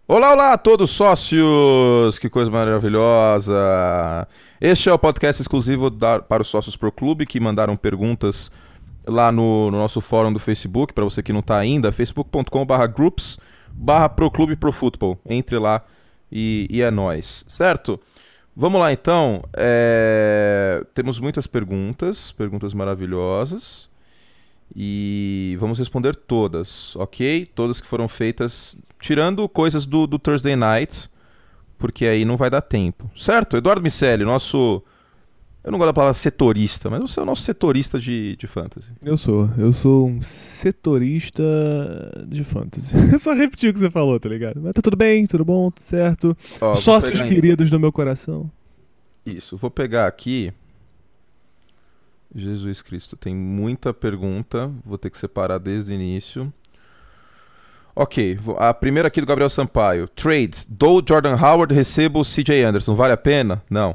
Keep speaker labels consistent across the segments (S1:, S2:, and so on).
S1: Olá, olá a todos sócios! Que coisa maravilhosa! Este é o podcast exclusivo para os sócios Pro Clube que mandaram perguntas lá no nosso fórum do Facebook. Para você que não está ainda, facebook.com/groups/Proclube Profutbol. Entre lá e é nóis, certo? Vamos lá então. Temos muitas perguntas maravilhosas. E vamos responder todas, ok? Todas que foram feitas, tirando coisas do Thursday Night, porque aí não vai dar tempo. Certo? Eduardo Miceli, nosso... Eu não gosto da palavra setorista, mas você é o nosso setorista de fantasy.
S2: Eu sou um setorista de fantasy. Eu só repeti o que você falou, tá ligado? Mas tá tudo bem, tudo bom, tudo certo. Sócios queridos do meu coração.
S1: Isso, vou pegar aqui... Jesus Cristo, tem muita pergunta, vou ter que separar desde o início. Ok, a primeira aqui do Gabriel Sampaio. Trade, dou Jordan Howard, recebo CJ Anderson, vale a pena? Não.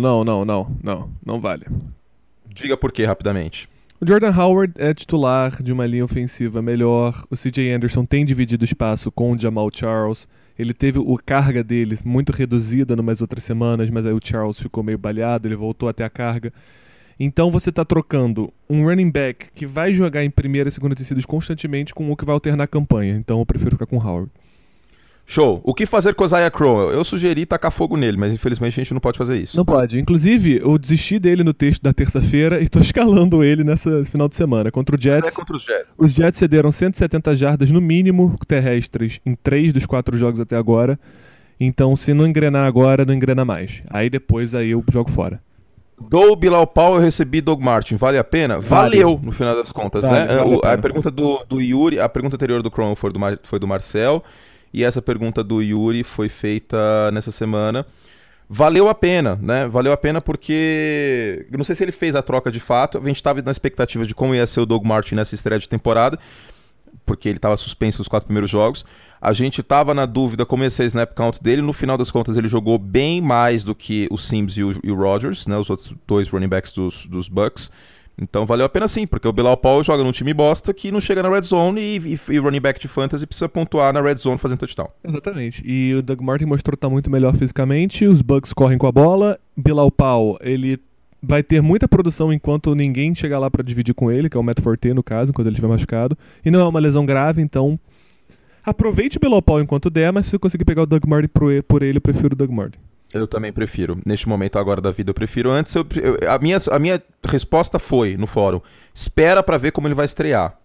S2: Não vale.
S1: Diga por quê, rapidamente.
S2: O Jordan Howard é titular de uma linha ofensiva melhor, o CJ Anderson tem dividido espaço com o Jamal Charles, ele teve a carga dele muito reduzida numas outras semanas, mas aí o Charles ficou meio baleado, ele voltou até a carga. Então você está trocando um running back que vai jogar em primeira e segunda tecidas constantemente com o que vai alternar a campanha. Então eu prefiro ficar com o Howard.
S1: Show. O que fazer com o Isaiah Crowell? Eu sugeri tacar fogo nele, mas infelizmente a gente não pode fazer isso.
S2: Não pode. Inclusive, eu desisti dele no texto da terça-feira e estou escalando ele nessa final de semana. Contra o Jets. Os Jets cederam 170 jardas no mínimo terrestres em 3 dos 4 jogos até agora. Então se não engrenar agora, não engrena mais. Aí depois eu jogo fora.
S1: Dou Bilal Powell, eu recebi Doug Martin, vale a pena? Valeu, no final das contas, né? A pergunta do Yuri, a pergunta anterior do Chrome foi do Marcel, e essa pergunta do Yuri foi feita nessa semana. Valeu a pena, né? Valeu a pena porque, eu não sei se ele fez a troca de fato, a gente estava na expectativa de como ia ser o Doug Martin nessa estreia de temporada, porque ele estava suspenso nos 4 primeiros jogos. A gente estava na dúvida como ia ser o snap count dele. No final das contas, ele jogou bem mais do que o Sims e o Rodgers, né, os outros 2 running backs dos Bucks. Então valeu a pena sim, porque o Bilal Powell joga num time bosta que não chega na red zone e running back de fantasy precisa pontuar na red zone fazendo touchdown.
S2: Exatamente. E o Doug Martin mostrou que está muito melhor fisicamente, os Bucks correm com a bola. Bilal Powell, ele vai ter muita produção enquanto ninguém chegar lá para dividir com ele, que é o Matt Forte no caso, enquanto ele estiver machucado. E não é uma lesão grave, então... Aproveite o Bilal Powell enquanto der, mas se eu conseguir pegar o Doug Martin por ele, eu prefiro o Doug Martin.
S1: Eu também prefiro. Neste momento agora da vida eu prefiro. Antes, a minha resposta foi no fórum, espera pra ver como ele vai estrear.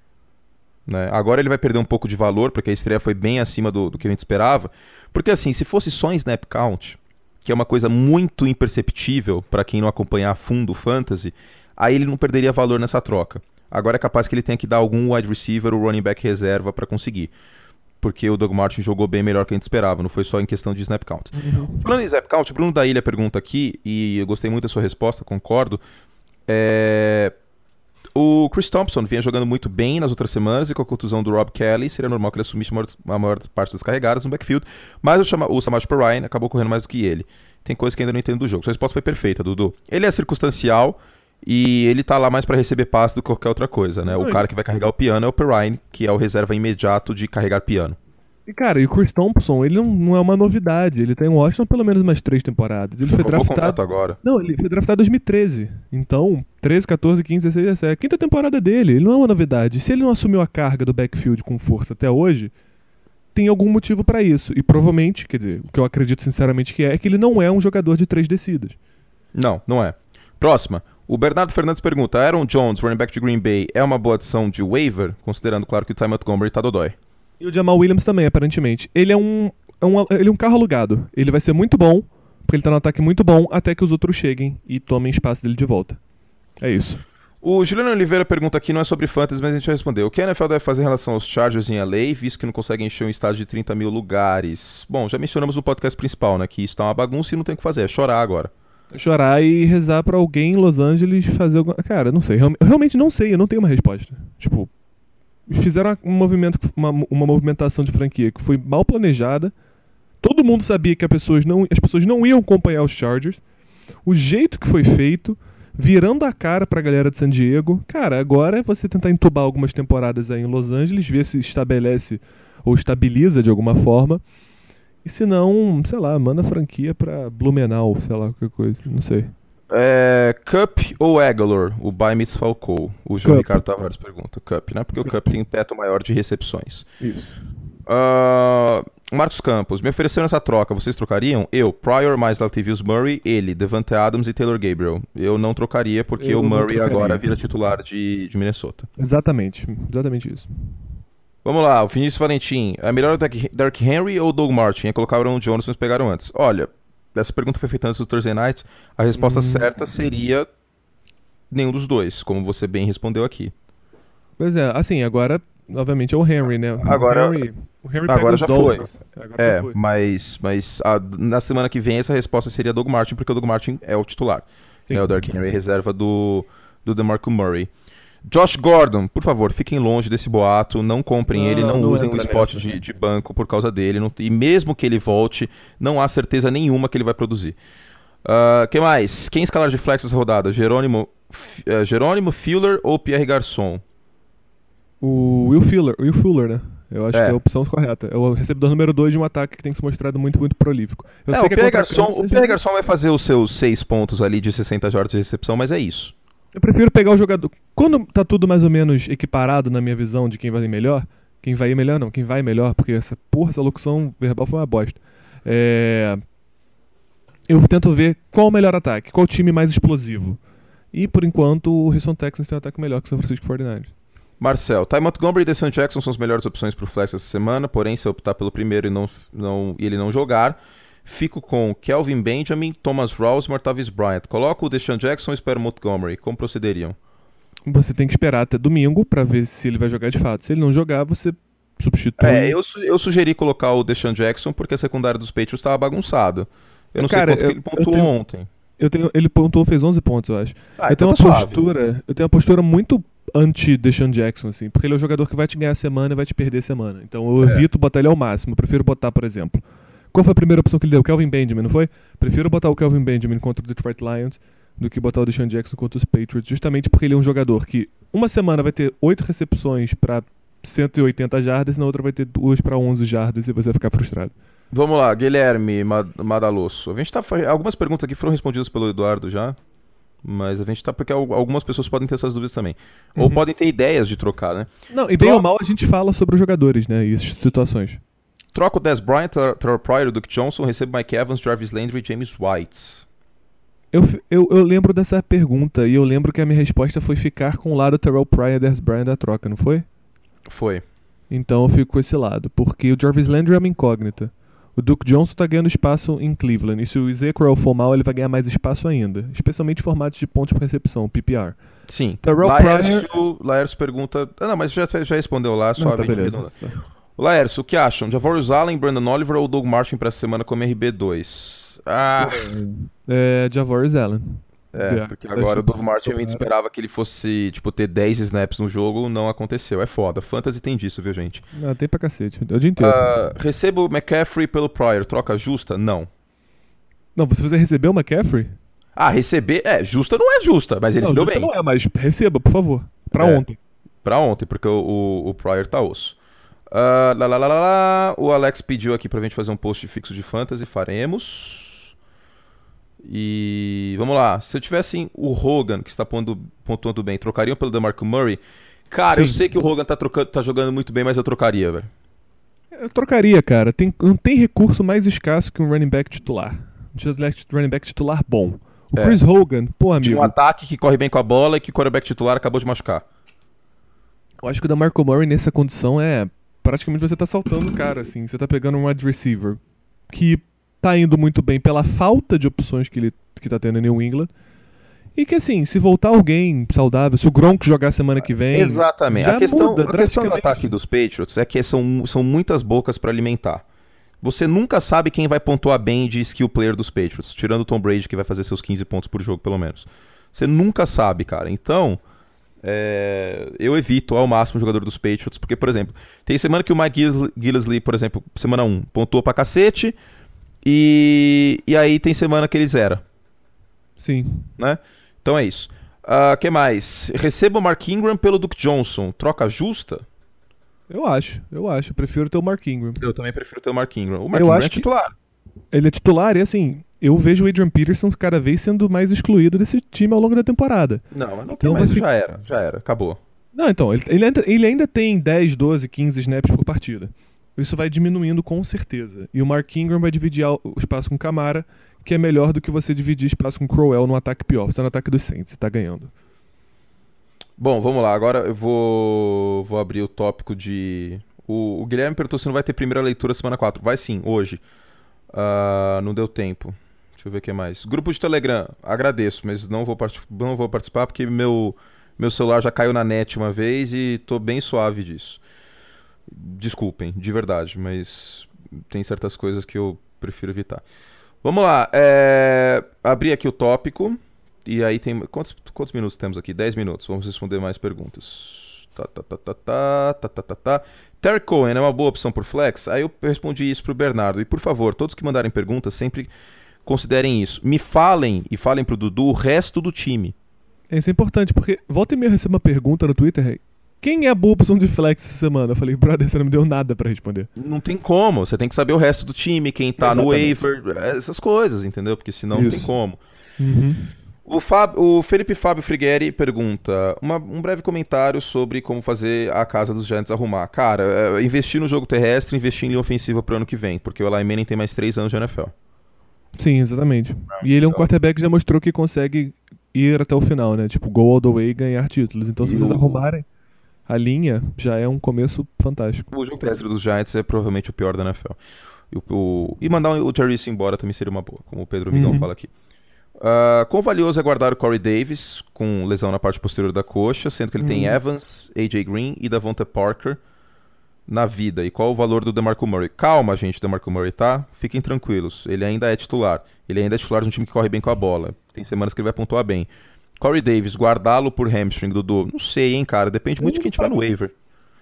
S1: Né? Agora ele vai perder um pouco de valor, porque a estreia foi bem acima do que a gente esperava. Porque assim, se fosse só em snap count, que é uma coisa muito imperceptível pra quem não acompanhar a fundo o fantasy, aí ele não perderia valor nessa troca. Agora é capaz que ele tenha que dar algum wide receiver ou running back reserva para conseguir. Porque o Doug Martin jogou bem melhor que a gente esperava, não foi só em questão de snap count. Falando em snap count, o Bruno da Ilha pergunta aqui, e eu gostei muito da sua resposta, concordo. O Chris Thompson vinha jogando muito bem nas outras semanas, e com a contusão do Rob Kelly, seria normal que ele assumisse a maior parte das carregadas no backfield, mas o Samaje Perine acabou correndo mais do que ele. Tem coisa que ainda não entendo do jogo. Sua resposta foi perfeita, Dudu. Ele é circunstancial, e ele tá lá mais pra receber passe do que qualquer outra coisa, né? O cara que vai carregar o piano é o Perine, que é o reserva imediato de carregar piano.
S2: E cara, e o Chris Thompson, ele não é uma novidade. Ele tem em Washington pelo menos umas 3 temporadas. Ele foi draftado
S1: agora.
S2: Não, ele foi draftado em 2013. Então, 13, 14, 15, 16, 17. A 5ª temporada dele. Ele não é uma novidade. Se ele não assumiu a carga do backfield com força até hoje, tem algum motivo pra isso. E provavelmente, quer dizer, o que eu acredito sinceramente que é que ele não é um jogador de 3 descidas.
S1: Não é. Próxima. O Bernardo Fernandes pergunta, Aaron Jones, running back de Green Bay, é uma boa adição de waiver? Considerando, claro, que o Ty Montgomery tá dodói.
S2: E o Jamal Williams também, aparentemente. Ele é um carro alugado. Ele vai ser muito bom, porque ele tá num ataque muito bom, até que os outros cheguem e tomem espaço dele de volta. É isso.
S1: O Juliano Oliveira pergunta aqui, não é sobre fantasy, mas a gente vai responder. O que a NFL deve fazer em relação aos Chargers em LA, visto que não consegue encher um estádio de 30 mil lugares? Bom, já mencionamos no podcast principal, né, que isso tá uma bagunça e não tem o que fazer, é chorar agora.
S2: Chorar e rezar pra alguém em Los Angeles fazer alguma... Cara, não sei. Eu realmente não sei, eu não tenho uma resposta. Tipo, fizeram uma movimentação de franquia que foi mal planejada. Todo mundo sabia que as pessoas não iam acompanhar os Chargers. O jeito que foi feito, virando a cara pra galera de San Diego. Cara, agora é você tentar entubar algumas temporadas aí em Los Angeles, ver se estabelece ou estabiliza de alguma forma. E se não, sei lá, manda a franquia pra Blumenau, sei lá, qualquer coisa, não sei.
S1: Cup ou Aguilar? O By Miss Falcou. O João Ricardo Tavares pergunta. Cup, né? Porque o Cup tem um teto maior de recepções.
S2: Isso.
S1: Marcos Campos, me ofereceram essa troca, vocês trocariam? Eu, Pryor mais Latavius Murray, ele, Devante Adams e Taylor Gabriel. Eu não trocaria porque o Murray agora vira titular de Minnesota.
S2: Exatamente isso.
S1: Vamos lá, o Vinícius Valentim. É melhor o Derrick Henry ou o Doug Martin? É colocar o Aaron Jones, mas pegaram antes. Olha, essa pergunta foi feita antes do Thursday Night. A resposta certa seria nenhum dos dois, como você bem respondeu aqui.
S2: Pois é, assim, agora, obviamente, é o Henry, né? O Henry pega
S1: agora
S2: os
S1: já
S2: Dolphins.
S1: foi.
S2: Agora já foi.
S1: Mas na semana que vem essa resposta seria Doug Martin, porque o Doug Martin é o titular. O Derrick Henry é reserva do DeMarco Murray. Josh Gordon, por favor, fiquem longe desse boato, não comprem ele, não usem o spot de banco por causa dele, e mesmo que ele volte, não há certeza nenhuma que ele vai produzir. Que mais? Quem escalar de flex essa rodada? Jerônimo Fuller ou Pierre Garçon?
S2: O Will Fuller, né? Eu acho que é a opção correta. É o recebedor número 2 de um ataque que tem se mostrado muito, muito prolífico.
S1: O Pierre Garçon vai fazer os seus 6 pontos ali de 60 jardas de recepção, mas é isso.
S2: Eu prefiro pegar o jogador... Quando tá tudo mais ou menos equiparado na minha visão de quem vai melhor... Quem vai melhor, porque essa locução verbal foi uma bosta. Eu tento ver qual o melhor ataque, qual o time mais explosivo. E, por enquanto, o Houston Texans tem um ataque melhor que o São Francisco 49ers.
S1: Marcel, Ty Montgomery e DeSean Jackson são as melhores opções pro flex essa semana, porém, se eu optar pelo primeiro e ele não jogar, fico com Kelvin Benjamin, Thomas Rawls e Martavis Bryant. Coloco o DeSean Jackson e espero o Montgomery. Como procederiam?
S2: Você tem que esperar até domingo pra ver se ele vai jogar de fato. Se ele não jogar, você substitui.
S1: Eu sugeri colocar o DeSean Jackson porque a secundária dos Patriots estava bagunçada. Eu não sei quanto que ele pontuou ontem.
S2: Ele pontuou, fez 11 pontos, eu acho. Eu tenho uma postura muito anti-DeSean Jackson, assim, porque ele é o jogador que vai te ganhar a semana e vai te perder a semana. Então eu evito botar ele ao máximo. Eu prefiro botar, por exemplo... Qual foi a primeira opção que ele deu? Kelvin Benjamin, não foi? Prefiro botar o Kelvin Benjamin contra o Detroit Lions do que botar o DeSean Jackson contra os Patriots, justamente porque ele é um jogador que uma semana vai ter 8 recepções para 180 jardas e na outra vai ter 2 para 11 jardas e você vai ficar frustrado.
S1: Vamos lá, Guilherme Madalosso. Algumas perguntas aqui foram respondidas pelo Eduardo já, mas a gente tá... Porque algumas pessoas podem ter essas dúvidas também. Ou podem ter ideias de trocar, né?
S2: Não, e bem ou mal a gente fala sobre os jogadores, né? E as situações.
S1: Troco o Dez Bryant, Terrell Pryor, Duke Johnson, recebo Mike Evans, Jarvis Landry e James White.
S2: Eu lembro dessa pergunta e eu lembro que a minha resposta foi ficar com o lado Terrell Pryor e Dez Bryant da troca, não foi?
S1: Foi.
S2: Então eu fico com esse lado, porque o Jarvis Landry é uma incógnita. O Duke Johnson tá ganhando espaço em Cleveland, e se o Ezekiel for mal, ele vai ganhar mais espaço ainda, especialmente em formatos de pontos por recepção, PPR.
S1: Sim.
S2: Terrell Pryor...
S1: Laércio pergunta... não, mas já respondeu lá, só
S2: tá beleza.
S1: Laércio, o que acham? Javorius Allen, Brandon Oliver ou Doug Martin para essa semana como RB2?
S2: Javorius Allen.
S1: Porque agora o Doug Martin a gente esperava que ele fosse ter 10 snaps no jogo, não aconteceu. É foda. Fantasy tem disso, viu, gente?
S2: Não, tem pra cacete. É o dia inteiro.
S1: Recebo o McCaffrey pelo Pryor. Troca justa? Não.
S2: Não, você vai receber o McCaffrey?
S1: Receber... justa não é justa, mas ele se deu bem.
S2: Não é, mas receba, por favor. Pra ontem.
S1: Pra ontem, porque o Pryor tá osso. O Alex pediu aqui pra gente fazer um post fixo de fantasy, faremos. E vamos lá. Se eu tivesse o Hogan, que está pontuando bem, trocariam pelo DeMarco Murray? Cara, sim. Eu sei que o Hogan tá jogando muito bem, mas eu trocaria, velho.
S2: Eu trocaria, cara. Não tem recurso mais escasso que um running back titular. Um running back titular bom. O Chris Hogan, pô, amigo.
S1: De um ataque que corre bem com a bola e que o quarterback titular acabou de machucar.
S2: Eu acho que o DeMarco Murray nessa condição praticamente você tá saltando o cara, assim. Você tá pegando um wide receiver que tá indo muito bem pela falta de opções que tá tendo em New England. E que, assim, se voltar alguém saudável, se o Gronk jogar semana que vem...
S1: Exatamente. A questão do ataque dos Patriots é que são muitas bocas pra alimentar. Você nunca sabe quem vai pontuar bem de skill player dos Patriots, tirando o Tom Brady, que vai fazer seus 15 pontos por jogo, pelo menos. Você nunca sabe, cara. Então... eu evito ao máximo o jogador dos Patriots, porque, por exemplo, tem semana que o Mike Gillislee, por exemplo, semana 1, pontuou pra cacete, e aí tem semana que ele zera.
S2: Sim.
S1: Né? Então é isso. Que mais? Receba o Mark Ingram pelo Duke Johnson. Troca justa?
S2: Eu acho. Eu prefiro ter o Mark Ingram.
S1: Eu também prefiro ter o Mark Ingram. O Mark Ingram é titular.
S2: Ele é titular e assim, eu vejo o Adrian Peterson cada vez sendo mais excluído desse time ao longo da temporada.
S1: Não, mas não tem mais, já era, acabou.
S2: Não, então, ele ainda tem 10, 12, 15 snaps por partida. Isso vai diminuindo com certeza. E o Mark Ingram vai dividir o espaço com o Kamara, que é melhor do que você dividir espaço com o Crowell no ataque pior. Você tá no ataque dos Saints, você tá ganhando.
S1: Bom, vamos lá. Agora eu vou abrir o tópico de... O Guilherme perguntou se não vai ter primeira leitura semana 4. Vai sim, hoje. Não deu tempo. Deixa eu ver o que mais. Grupo de Telegram, agradeço, mas não vou participar porque meu celular já caiu na net uma vez e tô bem suave disso. Desculpem, de verdade, mas tem certas coisas que eu prefiro evitar. Vamos lá, abri aqui o tópico e aí tem... Quantos minutos temos aqui? 10 minutos, vamos responder mais perguntas. Terry Cohen é uma boa opção por flex? Aí eu respondi isso pro Bernardo. E por favor, todos que mandarem perguntas sempre considerem isso. Me falem e falem pro Dudu o resto do time.
S2: Isso é importante, porque volta e meia eu recebo uma pergunta no Twitter: quem é a boa opção de flex essa semana? Eu falei, brother, você não me deu nada pra responder.
S1: Não tem como, você tem que saber o resto do time, quem tá Exatamente. No waiver, essas coisas, entendeu? Porque senão não tem como.
S2: Uhum.
S1: O Felipe Fábio Frigueri pergunta um breve comentário sobre como fazer a casa dos Giants arrumar. Cara, investir no jogo terrestre, investir em linha ofensiva pro ano que vem, porque o Eli Manning tem mais 3 anos de NFL.
S2: Sim, exatamente. E ele é um quarterback que já mostrou que consegue ir até o final, né? Tipo, go all the way e ganhar títulos. Então, se vocês arrumarem a linha, já é um começo fantástico.
S1: O jogo terrestre dos Giants é provavelmente o pior da NFL. E mandar o Tyrese embora também seria uma boa, como o Pedro Migão fala aqui. Quão valioso é guardar o Corey Davis com lesão na parte posterior da coxa, sendo que ele tem Evans, AJ Green e Davante Parker na vida? E qual o valor do DeMarco Murray? Calma, gente, DeMarco Murray, tá? Fiquem tranquilos, ele ainda é titular. Ele ainda é titular de um time que corre bem com a bola. Tem semanas que ele vai pontuar bem. Corey Davis, guardá-lo por hamstring, Dudu? Não sei, hein, cara. Depende muito de quem tiver no waiver.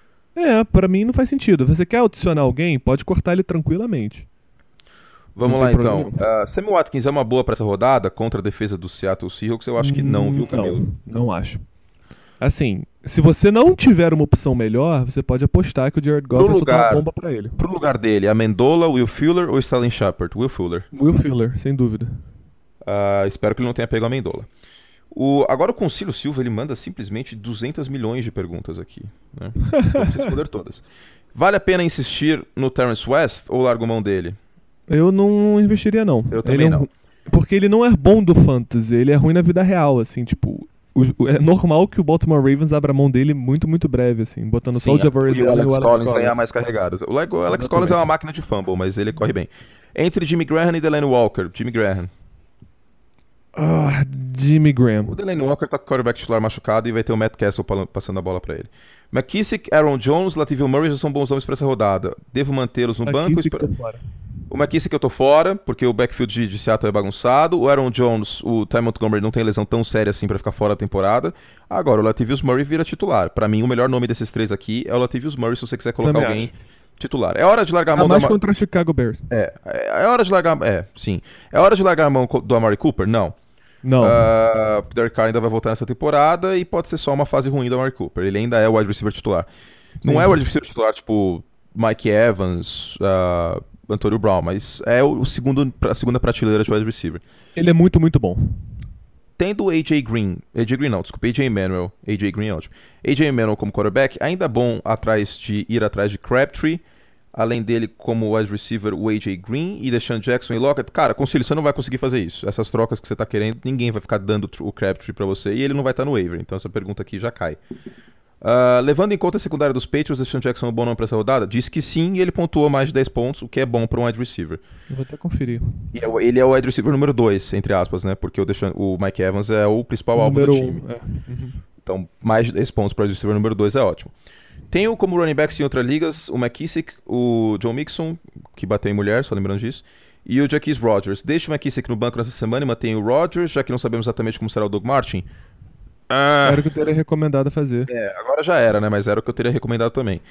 S2: Pra mim não faz sentido. Você quer adicionar alguém, pode cortar ele tranquilamente.
S1: Vamos lá, então. Sammy Watkins é uma boa pra essa rodada contra a defesa do Seattle Seahawks? Eu acho que não, viu, Camilo?
S2: Não acho. Assim, se você não tiver uma opção melhor, você pode apostar que o Jared Goff vai soltar uma bomba pra ele.
S1: Pro lugar dele, Amendola, Will Fuller ou Sterling Shepard? Will Fuller.
S2: Will Fuller, sem dúvida.
S1: Espero que ele não tenha pego a Amendola. Agora o Concílio Silva, ele manda simplesmente 200 milhões de perguntas aqui, né? Vamos responder todas. Vale a pena insistir no Terrence West ou largo mão dele?
S2: Eu não investiria, não.
S1: Eu também não.
S2: Porque ele não é bom do fantasy, ele é ruim na vida real, assim, tipo... É normal que o Baltimore Ravens abra mão dele muito, muito breve, assim, botando só o Javaris
S1: e o Alex Collins ganhar mais carregados. O Alex Collins é uma máquina de fumble, mas ele corre bem. Entre Jimmy Graham e Delaney Walker. Jimmy Graham.
S2: Jimmy Graham.
S1: O Delaney Walker tá com o quarterback titular machucado e vai ter o Matt Castle passando a bola pra ele. McKissick, Aaron Jones, Latavius Murray já são bons nomes pra essa rodada. Devo mantê-los no banco? O McKissick eu tô fora, porque o backfield de Seattle é bagunçado. O Aaron Jones, o Ty Montgomery não tem lesão tão séria assim pra ficar fora da temporada. Agora, o Latavius Murray vira titular. Pra mim, o melhor nome desses três aqui é o Latavius Murray, se você quiser colocar
S2: também
S1: alguém
S2: acho.
S1: Titular. É hora de largar a mão
S2: mais contra o Chicago Bears.
S1: É hora de largar... sim. É hora de largar a mão do Amari Cooper? Não. O Derek Carr ainda vai voltar nessa temporada e pode ser só uma fase ruim do Amari Cooper. Ele ainda é o wide receiver titular. Sim. Não é o wide receiver titular tipo Mike Evans, Antonio Brown, mas é a segunda prateleira de wide receiver.
S2: Ele é muito, muito bom.
S1: Tendo o AJ Green Manuel. AJ Green é ótimo. AJ Manuel como quarterback, ainda bom ir atrás de Crabtree. Além dele, como wide receiver, o AJ Green e DeSean Jackson e Lockett. Cara, Concílio, você não vai conseguir fazer isso. Essas trocas que você tá querendo, ninguém vai ficar dando o Crabtree pra você e ele não vai estar no waiver. Então essa pergunta aqui já cai. Levando em conta a secundária dos Patriots, DeSean Jackson é um bom nome pra essa rodada? Diz que sim, e ele pontuou mais de 10 pontos, o que é bom pra um wide receiver.
S2: Eu vou até conferir.
S1: E ele é o wide receiver número 2, entre aspas, né? Porque o Mike Evans é o principal alvo do time. Então, mais de 10 pontos para o wide receiver número 2 é ótimo. Tenho como running backs em outras ligas o McKissick, o Joe Mixon, que bateu em mulher, só lembrando disso, e o Jacquizz Rodgers. Deixe o McKissick no banco nessa semana e mantenha o Rodgers, já que não sabemos exatamente como será o Doug Martin.
S2: Era o que eu teria recomendado fazer.
S1: Agora já era, né? Mas era o que eu teria recomendado também.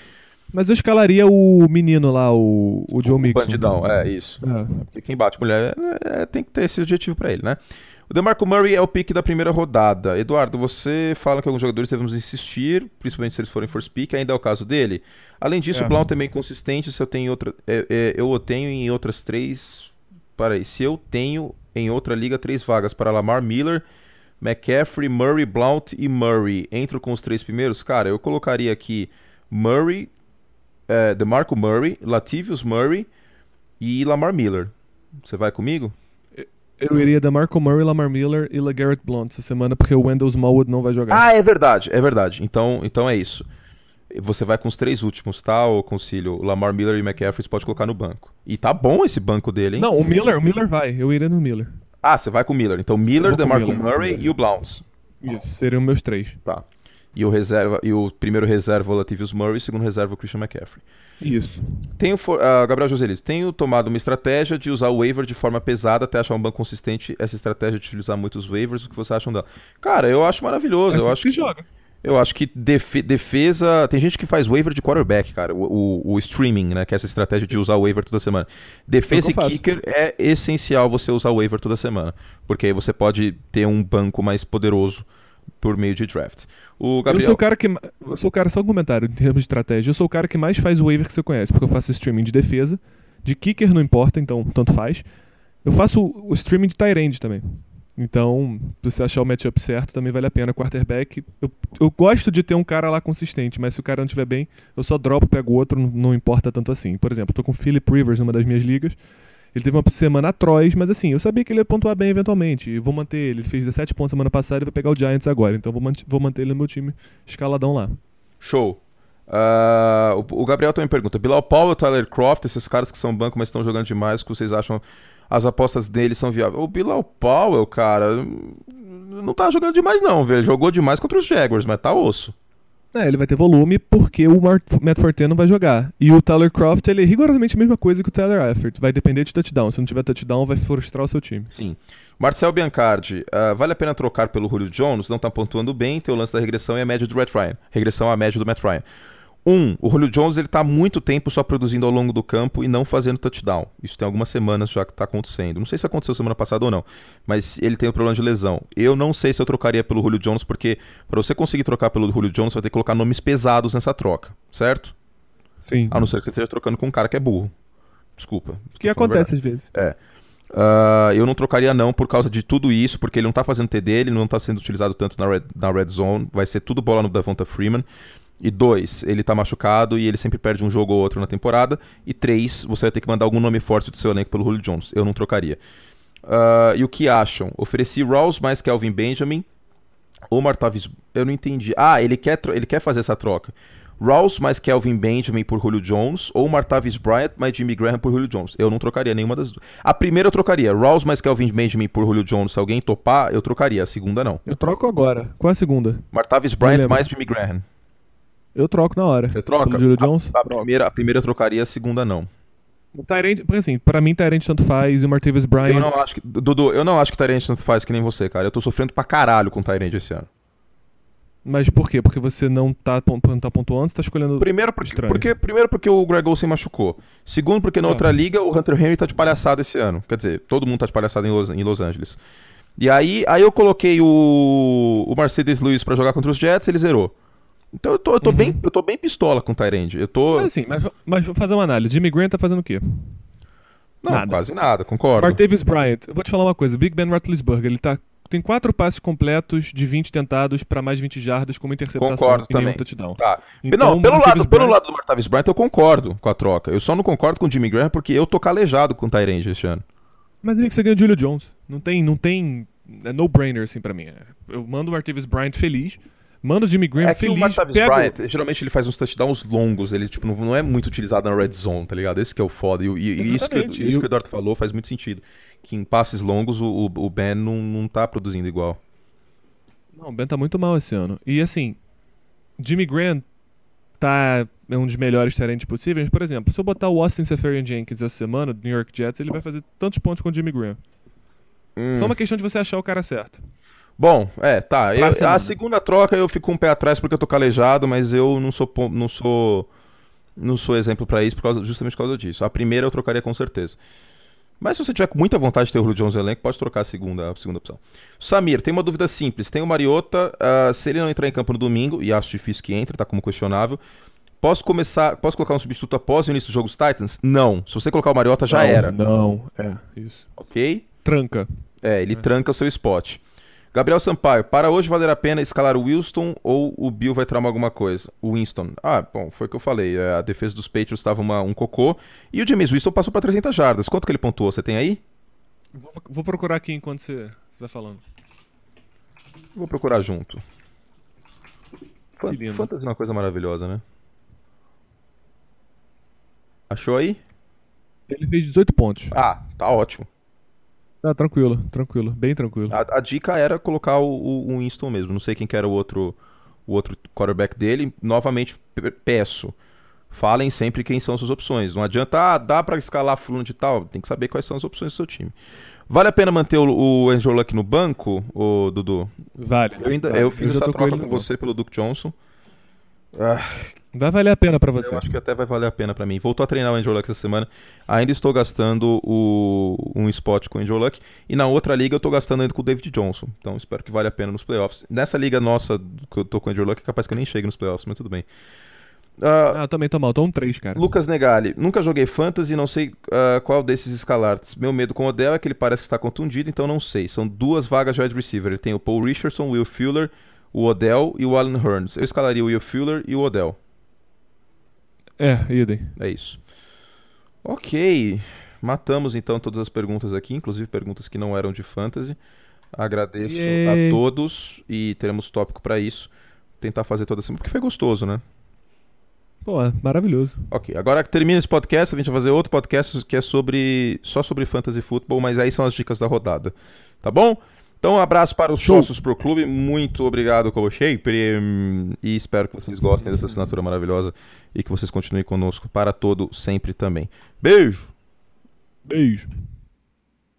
S2: Mas eu escalaria o menino lá, o Joe Mixon.
S1: O bandidão, isso. Porque quem bate mulher tem que ter esse objetivo pra ele, né? O DeMarco Murray é o pick da primeira rodada. Eduardo, você fala que alguns jogadores devemos insistir, principalmente se eles forem first pick, ainda é o caso dele. Além disso, o Blount é bem consistente. Se eu tenho outra, eu o tenho em outras 3. Peraí, se eu tenho em outra liga 3 vagas para Lamar Miller, McCaffrey, Murray, Blount e Murray. Entro com os 3 primeiros? Cara, eu colocaria aqui Murray, DeMarco Murray, Latavius Murray e Lamar Miller. Você vai comigo?
S2: Eu iria DeMarco Murray, Lamar Miller e LeGarrette Blount essa semana, porque o Wendell Smallwood não vai jogar.
S1: É verdade. Então é isso. Você vai com os 3 últimos, tá, ô Concílio? O Lamar Miller e McCaffrey você pode colocar no banco. E tá bom esse banco dele, hein?
S2: Não, o Miller vai. Eu iria no Miller.
S1: Você vai com o Miller. Então Miller, DeMarco Murray e o Blount.
S2: Isso, seriam meus 3.
S1: Tá. E o primeiro reserva o Latavius Murray, o segundo reserva o Christian McCaffrey.
S2: Isso.
S1: Gabriel Joselito, tenho tomado uma estratégia de usar o waiver de forma pesada até achar um banco consistente. Essa estratégia de utilizar muitos waivers, o que você acham dela? Cara, eu acho maravilhoso. Eu acho que
S2: joga.
S1: Eu acho que defesa... Tem gente que faz waiver de quarterback, cara. O streaming, né? Que é essa estratégia de usar o waiver toda semana. Defesa e kicker é essencial você usar o waiver toda semana. Porque aí você pode ter um banco mais poderoso por meio de draft. O Gabriel...
S2: Eu sou o cara, só um comentário em termos de estratégia. Eu sou o cara que mais faz waiver que você conhece. Porque eu faço streaming de defesa. De kicker não importa, então tanto faz. Eu faço o streaming de tight end também. Então, se você achar o matchup certo, também vale a pena. Quarterback, eu gosto de ter um cara lá consistente, mas se o cara não estiver bem, eu só dropo, pego outro, não importa tanto assim. Por exemplo, eu tô com o Philip Rivers numa das minhas ligas. Ele teve uma semana atroz, mas assim, eu sabia que ele ia pontuar bem eventualmente. E vou manter ele. Ele fez 17 pontos semana passada e vai pegar o Giants agora. Então vou manter ele no meu time escaladão lá.
S1: Show. O Gabriel também pergunta: Bilal Powell, Tyler Croft, esses caras que são banco, mas estão jogando demais, o que vocês acham? As apostas dele são viáveis. O Bilal Powell, cara, não tá jogando demais não, velho. Jogou demais contra os Jaguars, mas tá osso.
S2: Ele vai ter volume porque o Matt Forte não vai jogar. E o Tyler Croft, ele é rigorosamente a mesma coisa que o Tyler Eifert. Vai depender de touchdown. Se não tiver touchdown, vai frustrar o seu time.
S1: Sim. Marcel Biancardi, vale a pena trocar pelo Julio Jones? Não tá pontuando bem, tem o lance da regressão e a média do Matt Ryan. Regressão à média do Matt Ryan. O Julio Jones ele tá há muito tempo só produzindo ao longo do campo e não fazendo touchdown. Isso tem algumas semanas já que tá acontecendo. Não sei se aconteceu semana passada ou não, mas ele tem um problema de lesão. Eu não sei se eu trocaria pelo Julio Jones, porque para você conseguir trocar pelo Julio Jones, você vai ter que colocar nomes pesados nessa troca, certo?
S2: Sim.
S1: A não ser que você esteja trocando com um cara que é burro. Desculpa.
S2: Que acontece às vezes.
S1: Eu não trocaria não por causa de tudo isso, porque ele não tá fazendo TD, ele não tá sendo utilizado tanto na red zone, vai ser tudo bola no Devonta Freeman. E 2, ele tá machucado e ele sempre perde um jogo ou outro na temporada. E 3, você vai ter que mandar algum nome forte do seu elenco pelo Julio Jones. Eu não trocaria. E o que acham? Ofereci Rawls mais Kelvin Benjamin ou Martavis... Eu não entendi. Ele quer fazer essa troca. Rawls mais Kelvin Benjamin por Julio Jones ou Martavis Bryant mais Jimmy Graham por Julio Jones. Eu não trocaria nenhuma das duas. A primeira eu trocaria. Rawls mais Kelvin Benjamin por Julio Jones. Se alguém topar, eu trocaria. A segunda não.
S2: Eu troco agora. Qual é a segunda?
S1: Martavis Bryant mais Jimmy Graham.
S2: Eu troco na hora.
S1: Você troca?
S2: Pelo Julio Jones?
S1: A primeira eu trocaria, a segunda não.
S2: O Tyrant, porque assim, pra mim Tyrant tanto faz e o Martavis Bryant...
S1: Dudu, eu não acho que Tyrant tanto faz que nem você, cara. Eu tô sofrendo pra caralho com Tyrant esse ano.
S2: Mas por quê? Porque você não tá pontuando, você tá escolhendo...
S1: Primeiro porque o Greg Olsen machucou. Segundo porque na outra liga o Hunter Henry tá de palhaçada esse ano. Quer dizer, todo mundo tá de palhaçada em Los Angeles. E aí eu coloquei o Mercedes Lewis pra jogar contra os Jets, ele zerou. Então eu tô bem pistola com o Tyrande.
S2: Mas vou fazer uma análise. Jimmy Graham tá fazendo o quê?
S1: Nada. Quase nada, concordo.
S2: Martavis Bryant, eu vou te falar uma coisa. Big Ben Roethlisberger, ele tem 4 passes completos de 20 tentados pra mais 20 jardas com uma interceptação
S1: concordo
S2: e nenhum
S1: também.
S2: touchdown.
S1: Tá.
S2: Então,
S1: pelo lado do Martavis Bryant eu concordo com a troca. Eu só não concordo com o Jimmy Graham porque eu tô calejado com o Tyrande esse ano.
S2: Mas amigo, você ganha o Julio Jones. Não tem é no-brainer assim pra mim. Eu mando o Martavis Bryant feliz. Manda o Jimmy Graham feliz.
S1: O Martavis Bryant, geralmente ele faz uns touchdowns longos, ele tipo, não é muito utilizado na red zone, tá ligado? Esse que é o foda. E isso que o Eduardo falou faz muito sentido. Que em passes longos o Ben não tá produzindo igual.
S2: Não, o Ben tá muito mal esse ano. E assim, Jimmy Graham é um dos melhores talentos possíveis. Por exemplo, se eu botar o Austin Seferian-Jenkins essa semana, do New York Jets, ele vai fazer tantos pontos quanto o Jimmy Graham. Só uma questão de você achar o cara certo.
S1: Bom, tá. A segunda troca eu fico um pé atrás porque eu tô calejado, mas eu não sou não sou exemplo pra isso justamente por causa disso. A primeira eu trocaria com certeza. Mas se você tiver com muita vontade de ter o Julio Jones no elenco, pode trocar a segunda opção. Samir, tem uma dúvida simples. Tem o Mariota, se ele não entrar em campo no domingo, e acho difícil que entre, tá como questionável, posso colocar um substituto após o início do jogo dos Titans? Não. Se você colocar o Mariota, já era.
S2: Não, isso.
S1: Ok?
S2: Tranca.
S1: Ele tranca o seu spot. Gabriel Sampaio, para hoje valer a pena escalar o Winston ou o Bill vai tramar alguma coisa? O Winston. Bom, foi o que eu falei. A defesa dos Patriots estava um cocô. E o Jameis Winston passou para 300 jardas. Quanto que ele pontuou? Você tem aí?
S2: Vou procurar aqui enquanto você vai falando.
S1: Vou procurar junto. Fantasy é uma coisa maravilhosa, né? Achou aí?
S2: Ele fez 18 pontos.
S1: Tá ótimo.
S2: Tá, tranquilo. Bem tranquilo.
S1: A dica era colocar o Winston mesmo. Não sei quem que era o outro quarterback dele. Novamente, peço. Falem sempre quem são suas opções. Não adianta, dá pra escalar fulano de tal. Tem que saber quais são as opções do seu time. Vale a pena manter o Andrew Luck no banco, Dudu?
S2: Vale.
S1: Eu fiz essa troca com você pelo Duke Johnson.
S2: Vai valer a pena pra você.
S1: Eu acho que até vai valer a pena pra mim. Voltou a treinar o Andrew Luck essa semana. Ainda estou gastando um spot com o Andrew Luck. E na outra liga eu tô gastando ainda com o David Johnson. Então espero que valha a pena nos playoffs. Nessa liga nossa que eu tô com o Andrew Luck, é capaz que eu nem chegue nos playoffs, mas tudo bem.
S2: Eu também tô mal, tô 3, cara.
S1: Lucas Negali, nunca joguei Fantasy e não sei qual desses escalar. Meu medo com o Odell é que ele parece que está contundido, então não sei. São 2 vagas de wide receiver. Ele tem o Paul Richardson, o Will Fuller, o Odell e o Allen Hurns. Eu escalaria o Will Fuller e o Odell.
S2: Idem.
S1: É isso. Ok. Matamos então todas as perguntas aqui, inclusive perguntas que não eram de Fantasy. Agradeço a todos e teremos tópico para isso. Tentar fazer toda semana, porque foi gostoso, né?
S2: Pô, maravilhoso.
S1: Ok, agora que termina esse podcast, a gente vai fazer outro podcast que é só sobre Fantasy Football, mas aí são as dicas da rodada. Tá bom? Então um abraço para os sócios pro clube, muito obrigado, Como Shaper, e espero que vocês gostem dessa assinatura maravilhosa e que vocês continuem conosco para todo sempre também. Beijo!
S2: Beijo!